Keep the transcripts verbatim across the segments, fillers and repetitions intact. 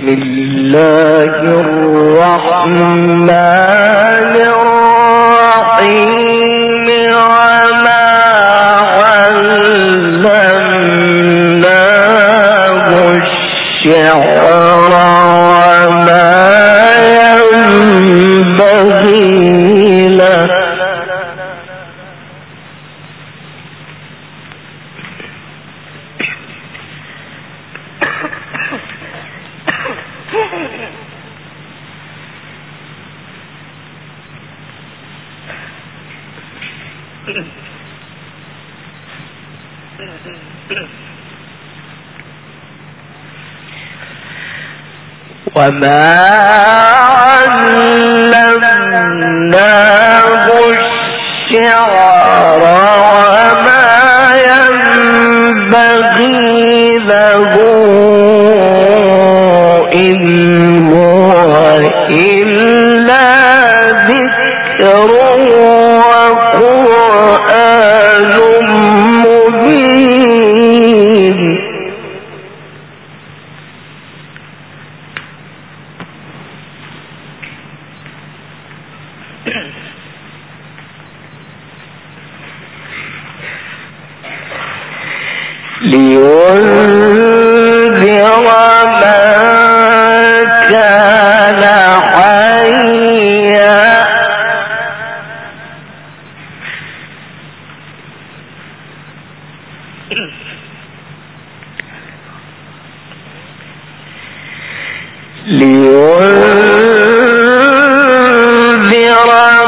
بسم الله الرحمن الرحيم وما علمناه الشعر وما ينبغي له وما علمناه الشعر وما ينبغي له إن هو إلا ذكر وقرآن مبين لينذر من كان حيا لينذر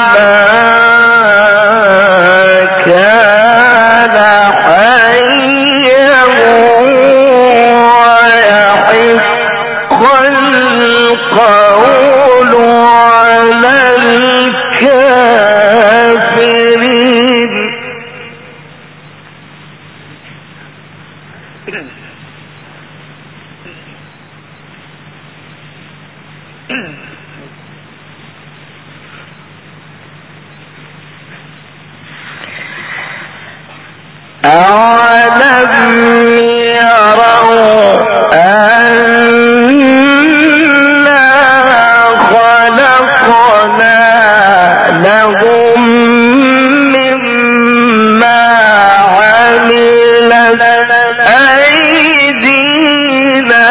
أَوَلَمْ يَرَوْا أَنَّا خَلَقْنَا لَهُم مِّمَّا عَمِلَتْ أَيْدِينَا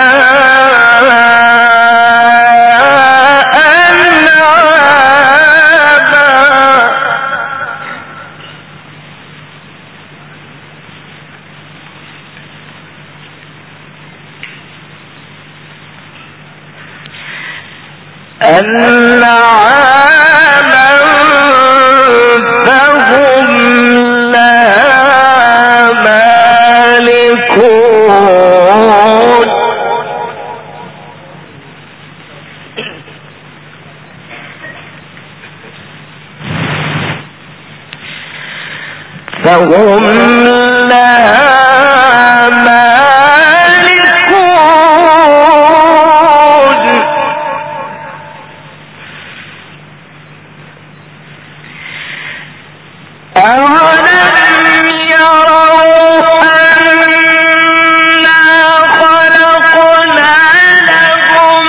أَنْعَامًا فَهُمْ لَهَا مَالِكُونَ فهم لها مالكون أَوَلَمْ يَرَوْا أَنَّا خَلَقْنَا لَهُم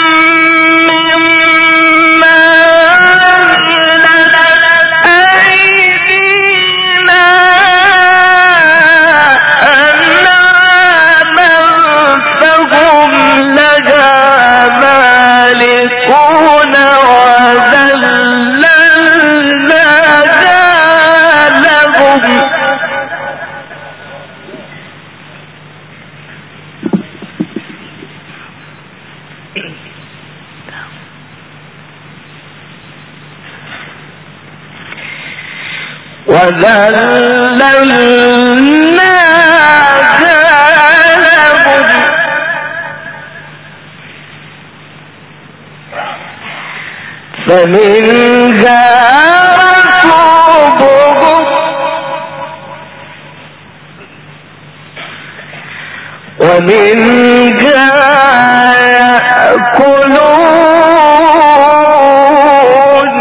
مِّمَّا عَمِلَتْ أَيْدِينَا أَنْعَامًا فَهُمْ لَهَا مَالِكُونَ وَذَلَّلْنَاهَا لَهُمْ فمنها ركوبهم ومنها يأكلون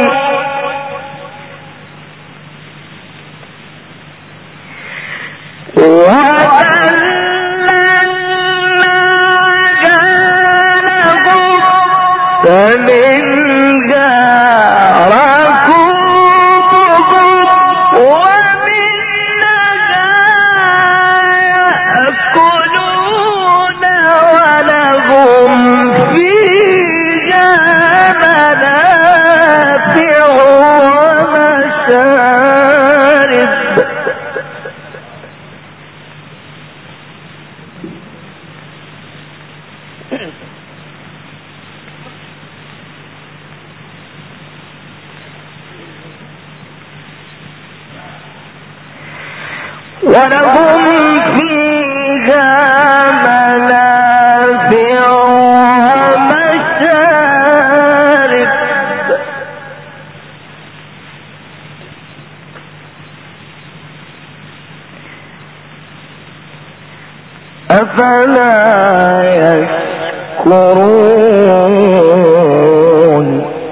وَذَلَّلْنَاهَا لَهُمْ فمنها ركوبهم ومنها يأكلون ولهم فيها منافع ومشارب. ولهم فيها منافع ومشارب. أفلا يشكرون.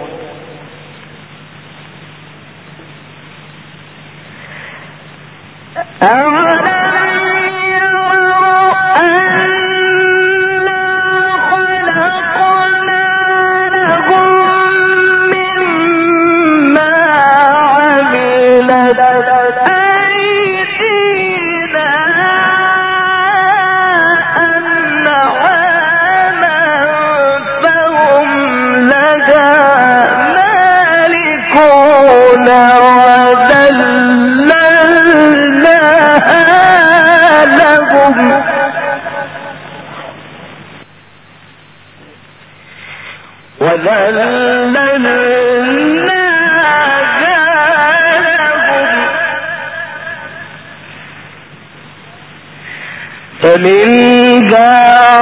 فمنها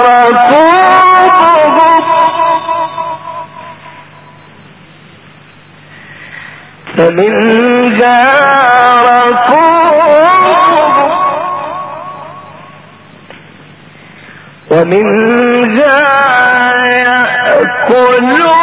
ركوبهم فمنها ركوبهم ومنها يأكلون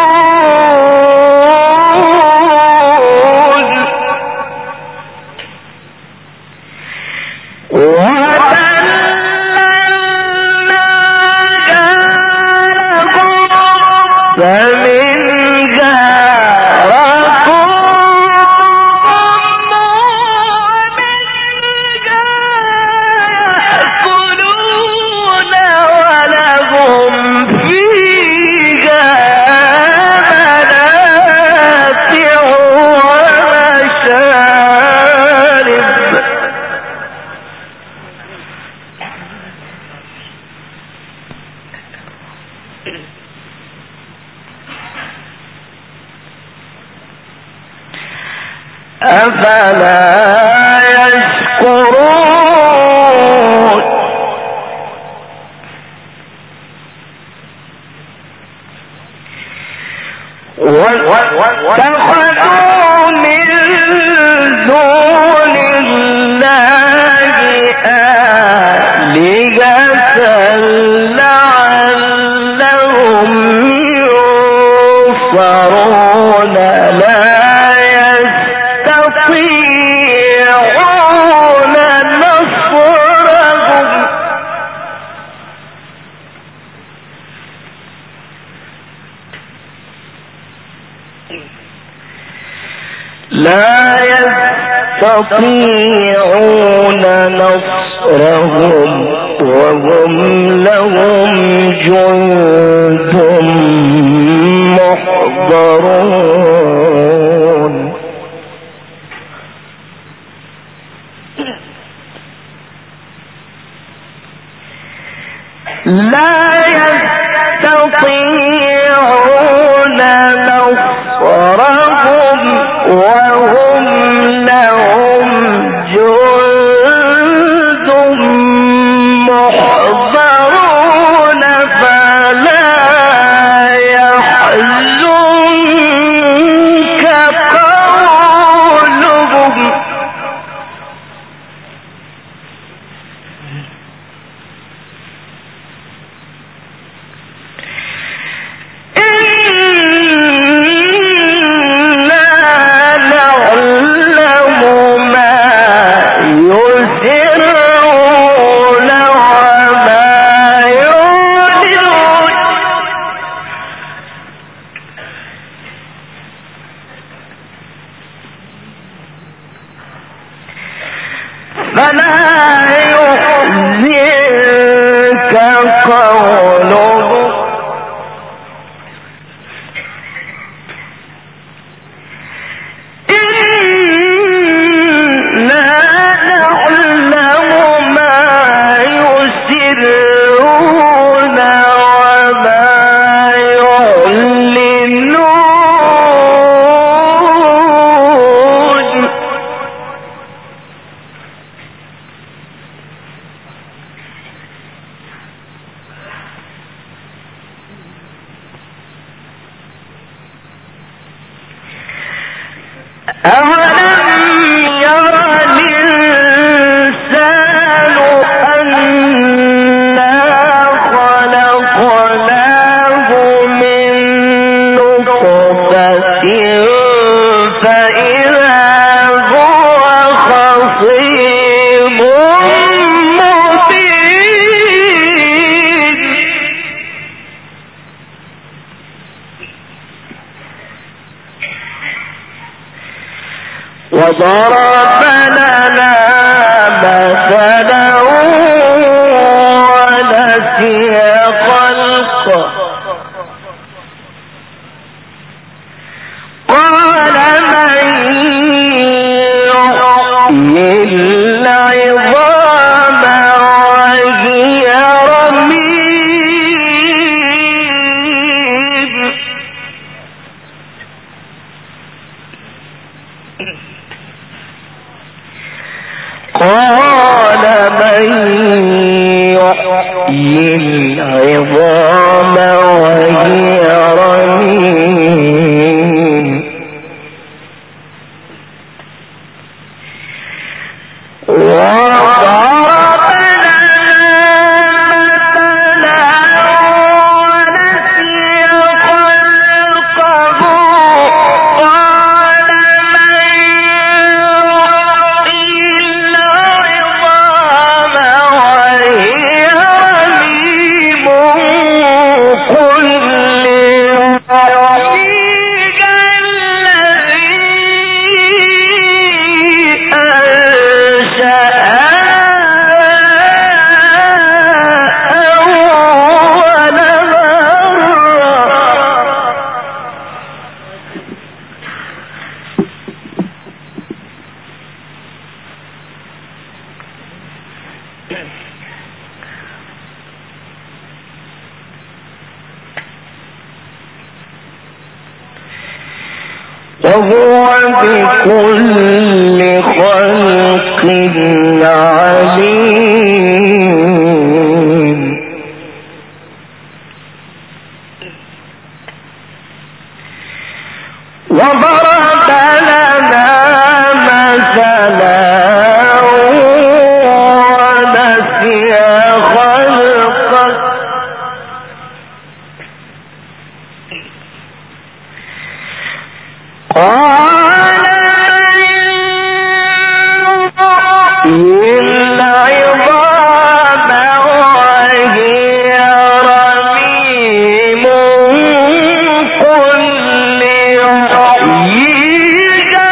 أفلا يشكرون. واتخذوا من دون الله آلهة لعلهم ينصرون لا يستطيعون نصرهم لا يستطيعون نصرهم وهم لهم جند محضرون. لا يستطيعون نصرهم وهم لهم جند محضرون فلا يحزنك قولهم قوله وضرب لنا مثلا ونسي خلقه قال من يحيي العظام وهي رميم قال من يحيي العظام وهي رميم وضرب لنا مثلا ونسي خلقه قال من يحيي العظام وهي رميم قل يحييها الذي أنشأها أول مرة وهو بكل خلق عليم وضرب لنا مثلا ونسي خلقه قال من العظام وهي رميم قل يحييها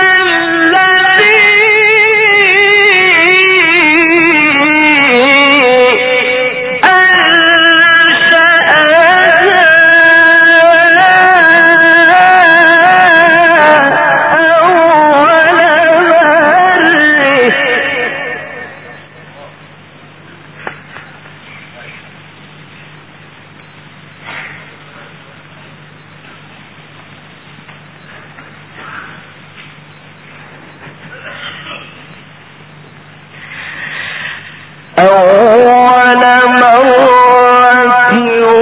أول مرة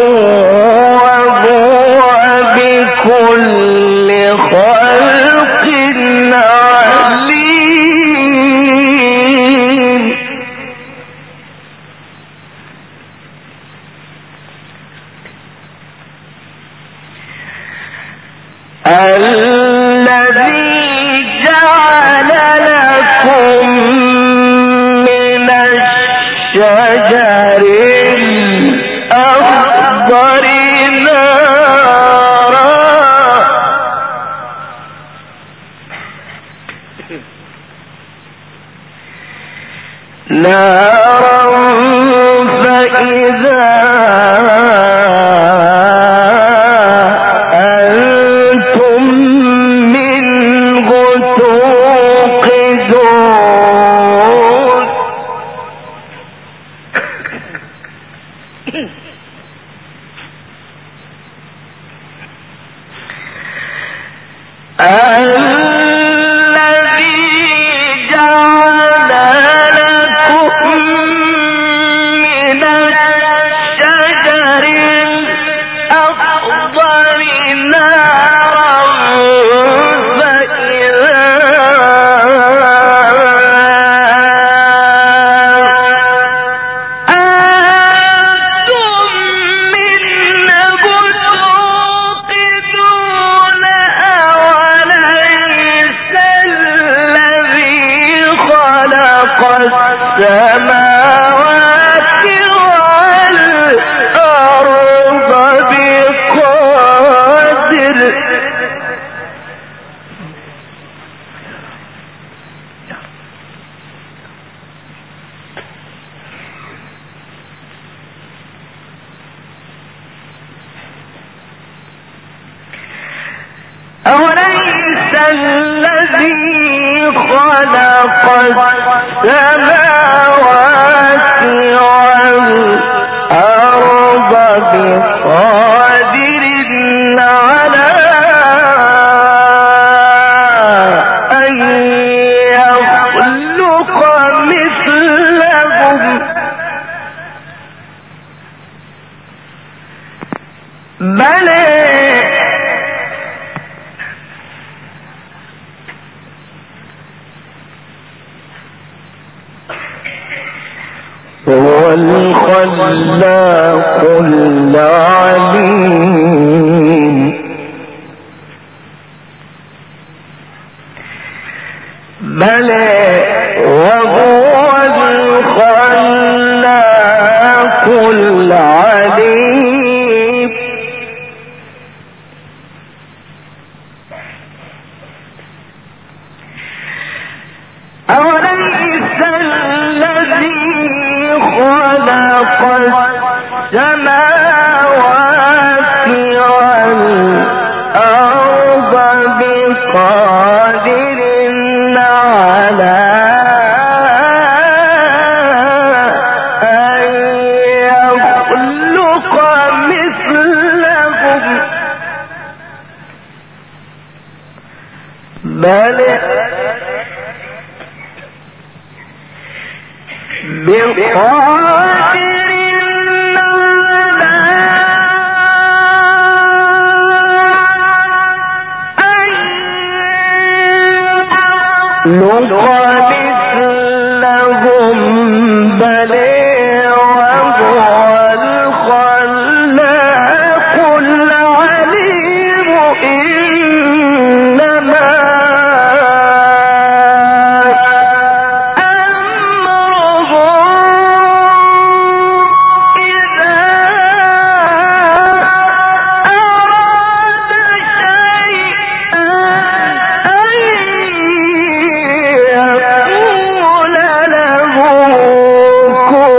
وهو بكل خلق عليم الذي جعل لكم شجر الأخضر نارا نارا فإذا أوليس الذي خلق السماوات والأرض بقادر على أن يخلق مثلهم بل هو الخلاق العليم بل وهو الخلاق العليم أوليس الذي خلق السماوات والأرض بقادر على أن يخلق مثلهم بل بقادر لق مثلهم بل وهو الخلاق العليم إنما أمره إذا أراد شيئا أن يقول له كن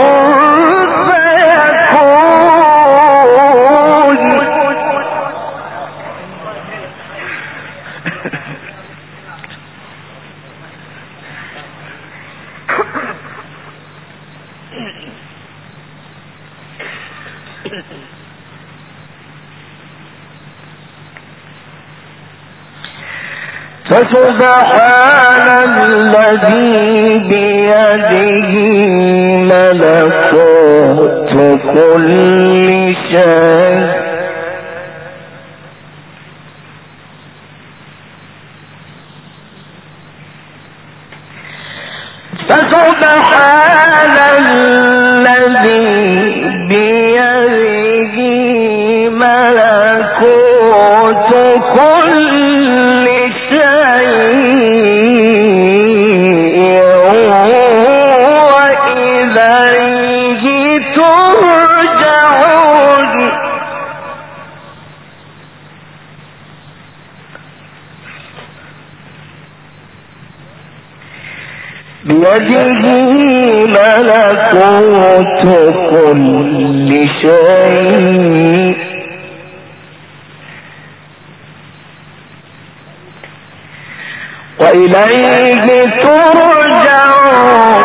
فسبحان الذي بيده ملكوت كل شيء فسبحان الذي بيده ملكوت كل بيده ملكوت كل شيء وإليه ترجعون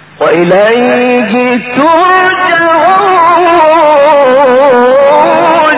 وإليه ترجعون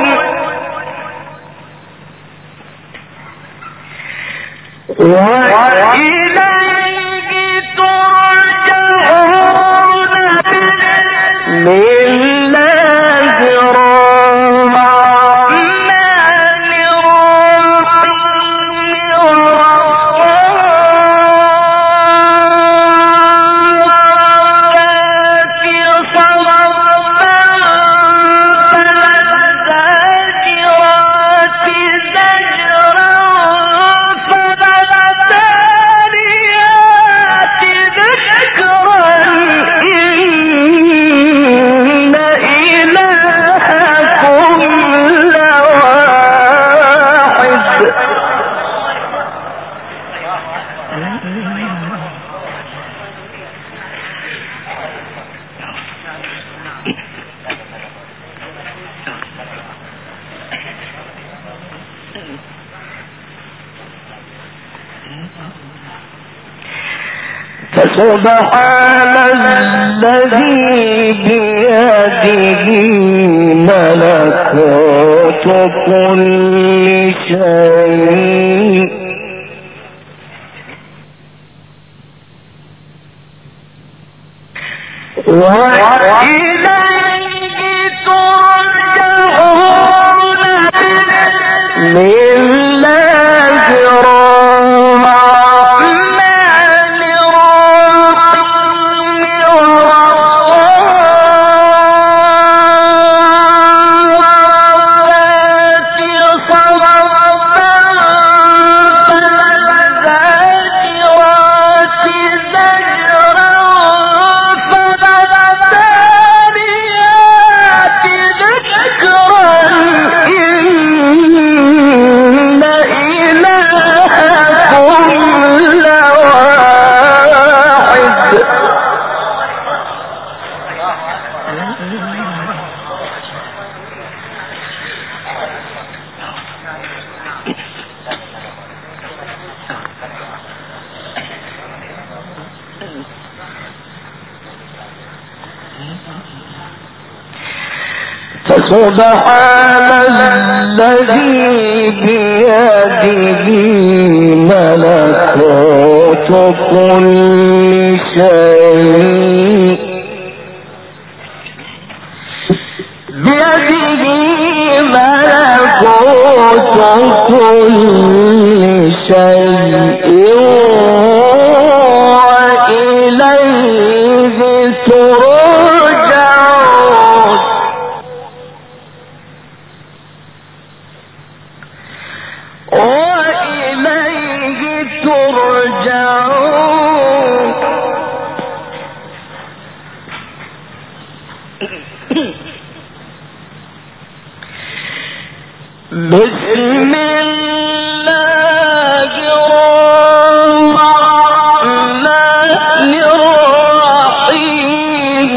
فسبحان الذي بيده ملكوت كل شيء وإليه ترجعون لله سبحان الذي بيده ملكوت كل شيء بيده ملكوت كل شيء وإليه ترجعون وإليه ترجعون بسم الله الرحمن الرحيم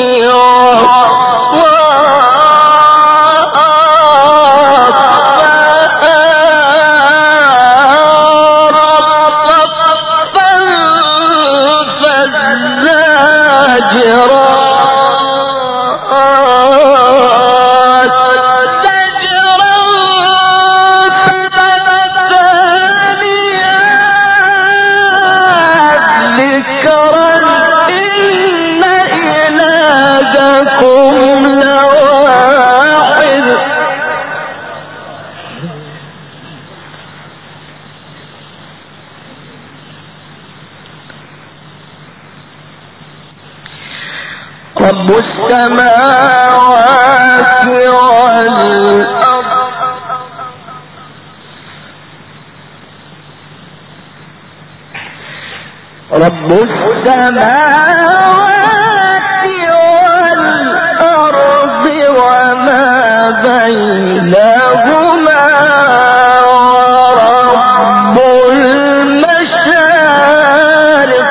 رب السماوات والأرض رب السماوات والأرض وما بينهما ورب المشارق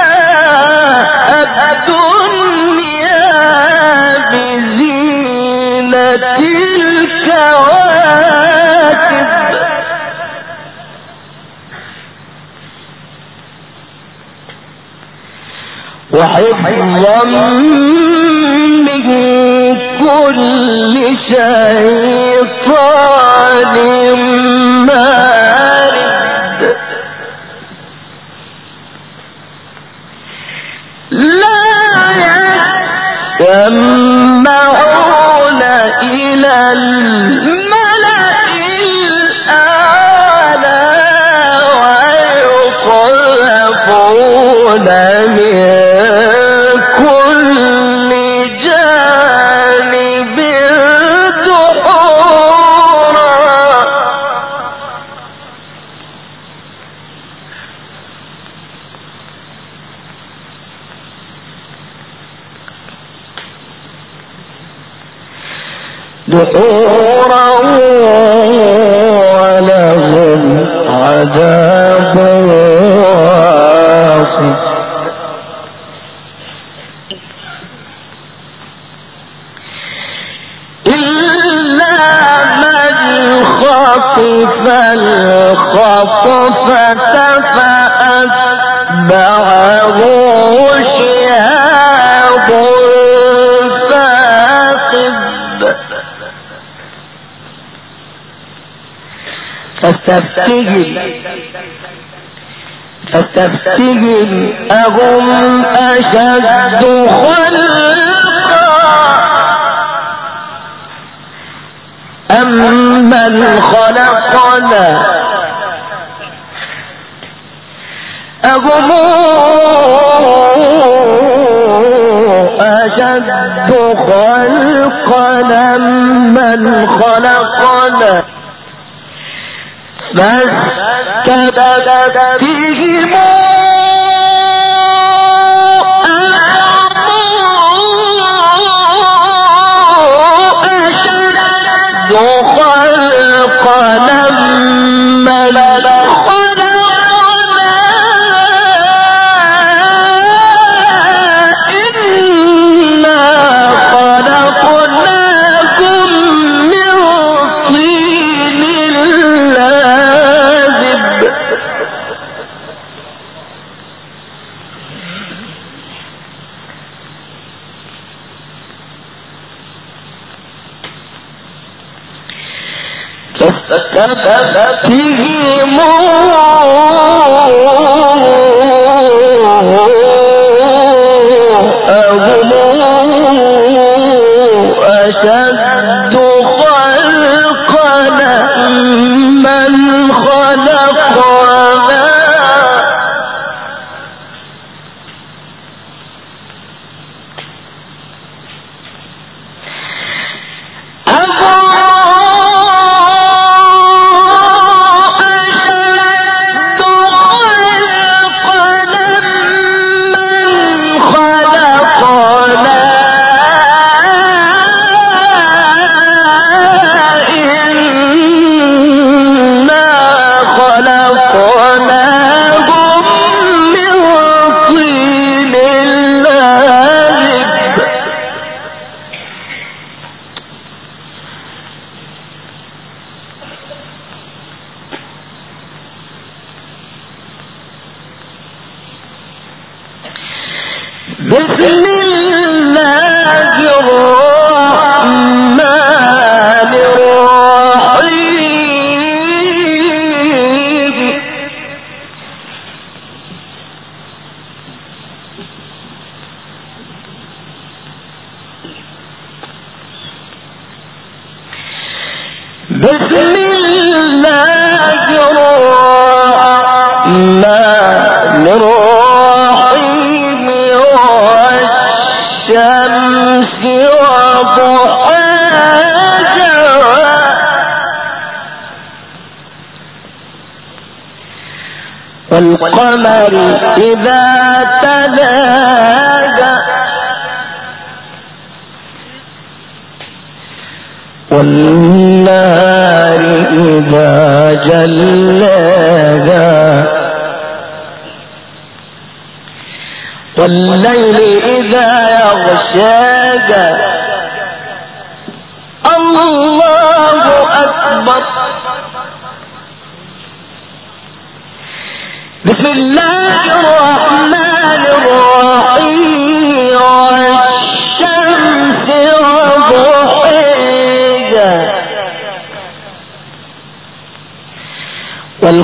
السماء الدنيا بزينة وحفظا من كل شيطان مارد لا يسمعون إلى الملأ الأعلى ويقذفون من كل جانب دحورا دحورا ولهم عذاب واصب إلا من خطف الخطفة فأتبعه شهاب ثاقب فاستفتهم فاستفتهم أهم أشد خلقا أم من خلقنا أهم أشد خلقا من خلقنا فاستفتهم أشد خلقنا من خلقنا إنا خلقناكم من طين لازب فاستفتهم أهم أشد خلقنا من خلقنا بسم الله الرحمن الرحيم بسم الله الرحمن الرحيم والشمس وضحاها والقمر إذا تلاها والنار إذا جلاها والليل إذا يغشاها الله أكبر بسم الله الرحمن الرحيم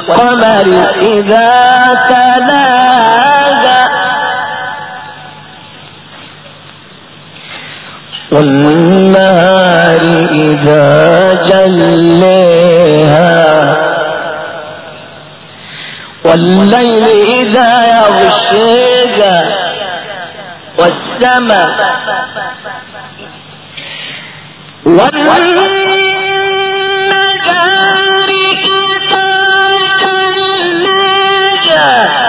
والقمر إذا تلاها والنهار إذا جليها والليل إذا يغشيها والسماء والنهار إذا جليها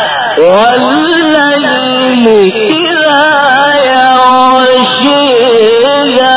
والليل إذا يغشيها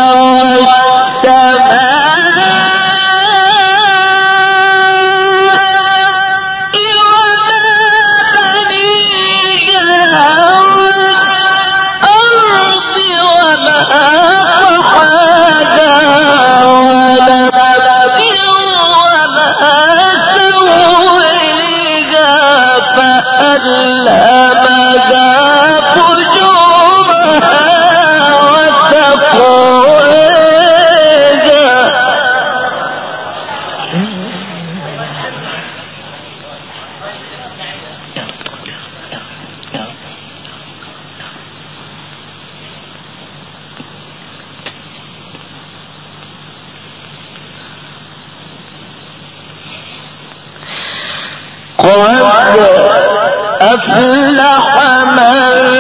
أفلح من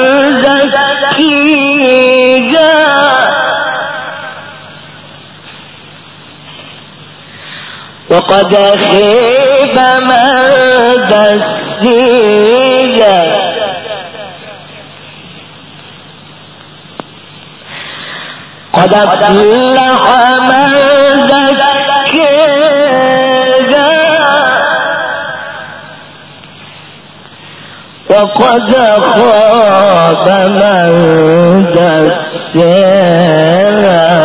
زكيها وقد خيب من دسيها قد أفلح من زكيها وقد خاب من دساها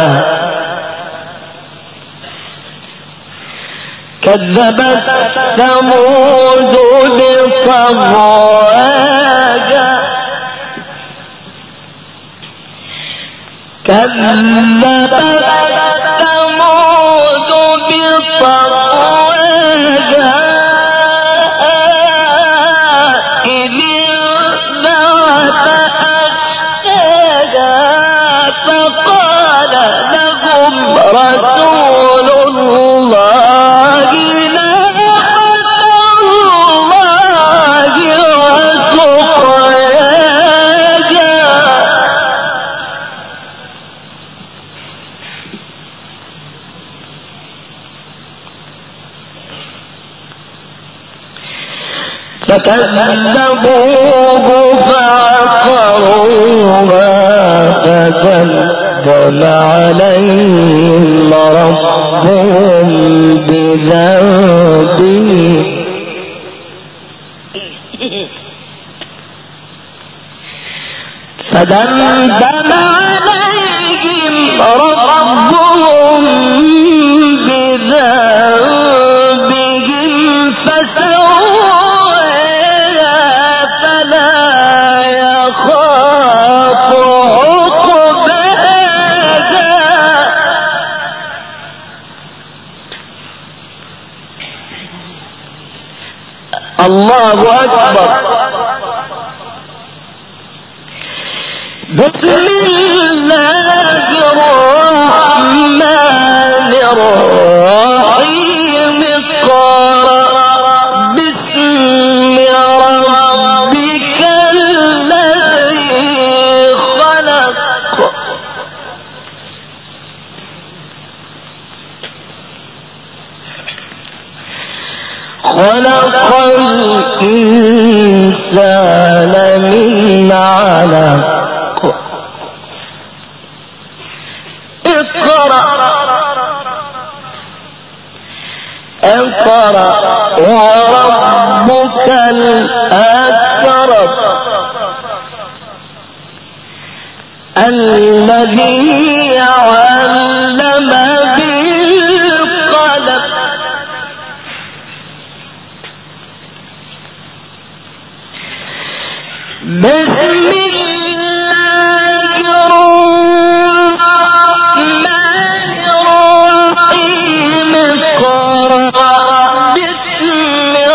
كذبت ثمود بطغواها كذبت ثمود بطغواها رسول الله ناقة الله وسقياها فكذبوه فعقروها فدمدم عليهم ربهم بذنبهم فدمدم عليهم ربهم بذنبهم فسواها فلا يخاف الله أكبر. بسم الله الرحمن الرحيم اقرأ باسم ربك الذي خلق خلق الإنسان من علق اقرأ اقرأ وربك الأكرم الذي علم بالقلم بسم الله الرحمن الرحيم اقرأ باسم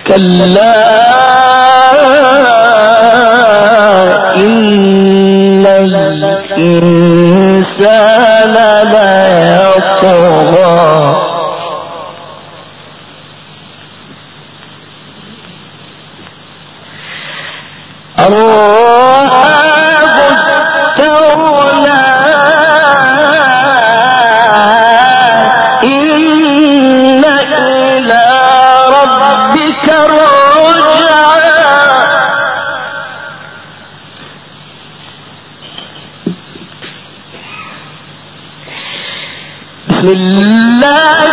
كلا إن الإنسان ليطغى بسم الله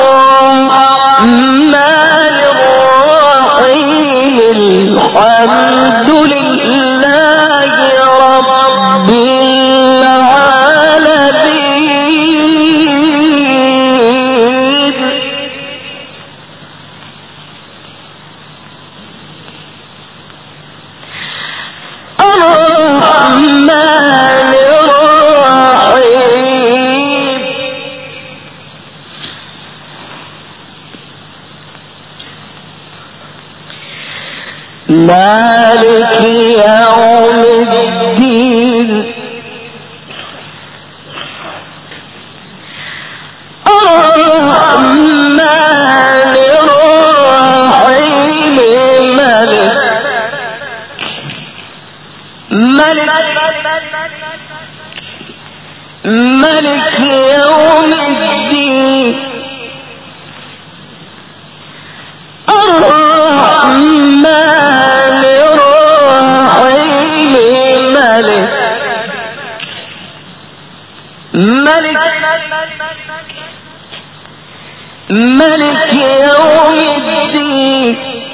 الرحمن الرحيم الحمد لله رب العالمين الرحمن مالك يوم الدين الرحمن الرحيم مالك مالك مالك يوم الدين الرحمن ملك يوم الدين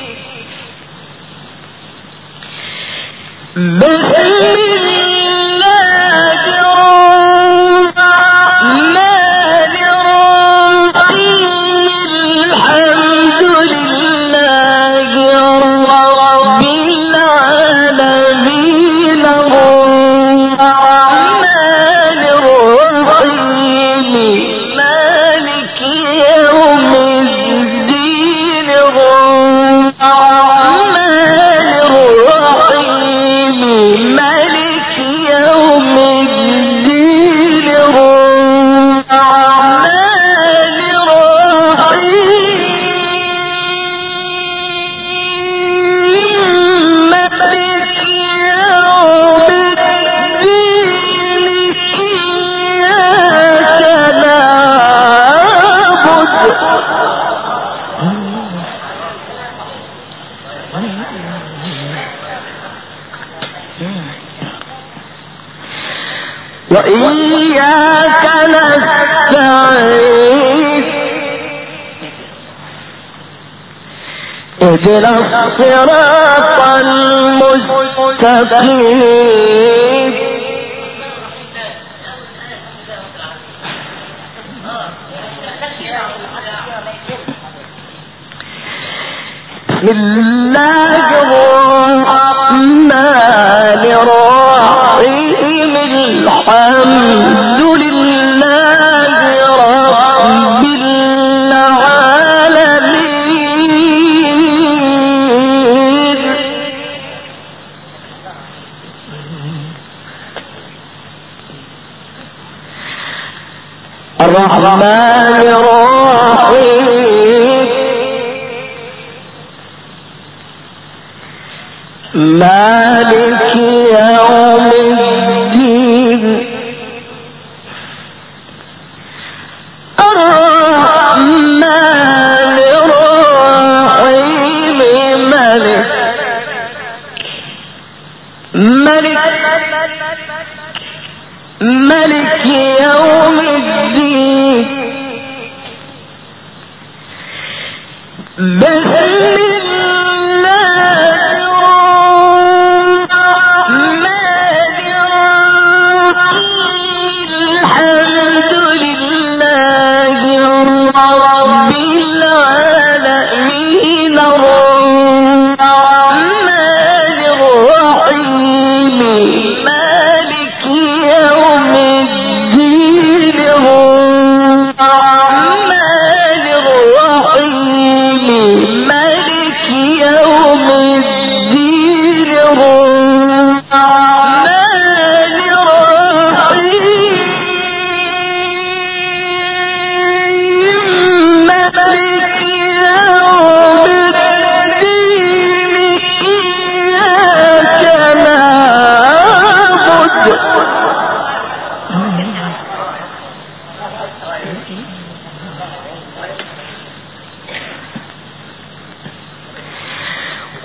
بسم الله الرحمن الرحيم الحمد لله رب العالمين الرحمن الرحيم مالك يوم الدين الرحمن الرحيم مالك يوم الدين الرحمن الرحيم مالك يوم الدين إياك نعبد وإياك نستعين اهدنا الصراط المستقيم بسم الله الرحمن الرحيم الحمد لله رب العالمين الرحمن الرحيم مالك يوم الدين الرحمن الرحيم مالك مالك مالك يوم الدين بسم مالك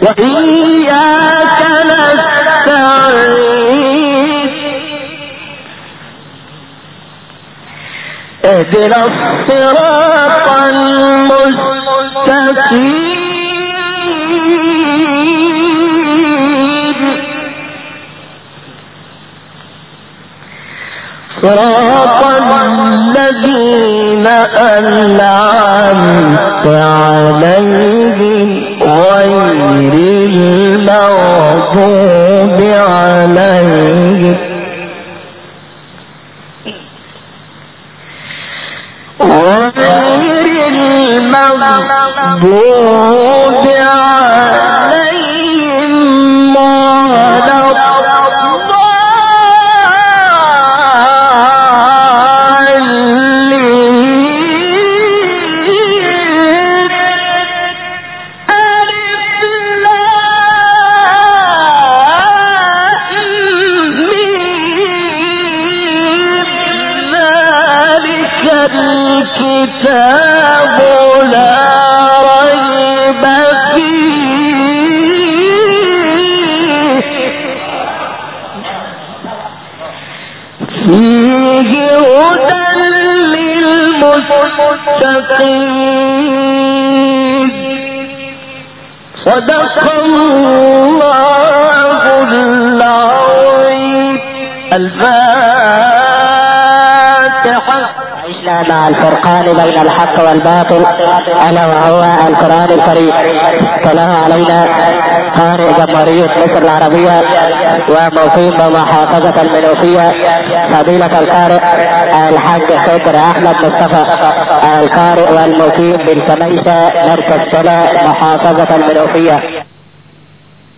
وإياك نستعين اهدنا الصراط المستقيم صراط الذين أنعمت عليهم غير المغضوب عليهم غير المغضوب عليهم ولا الكتاب لا ريب فيه فيه هدى للمتقين صدق الله العظيم. الفاتحة. مع الفرقان بين الحق والباطل ألا وهو القرآن الكريم. تلا علينا قارئ جمهورية مصر العربية ومقيم بمحافظة المنوفية فضيلة القارئ الحاج خضر أحمد مصطفى القارئ والمقيم بالكنيسة مركز تلا محافظة المنوفية.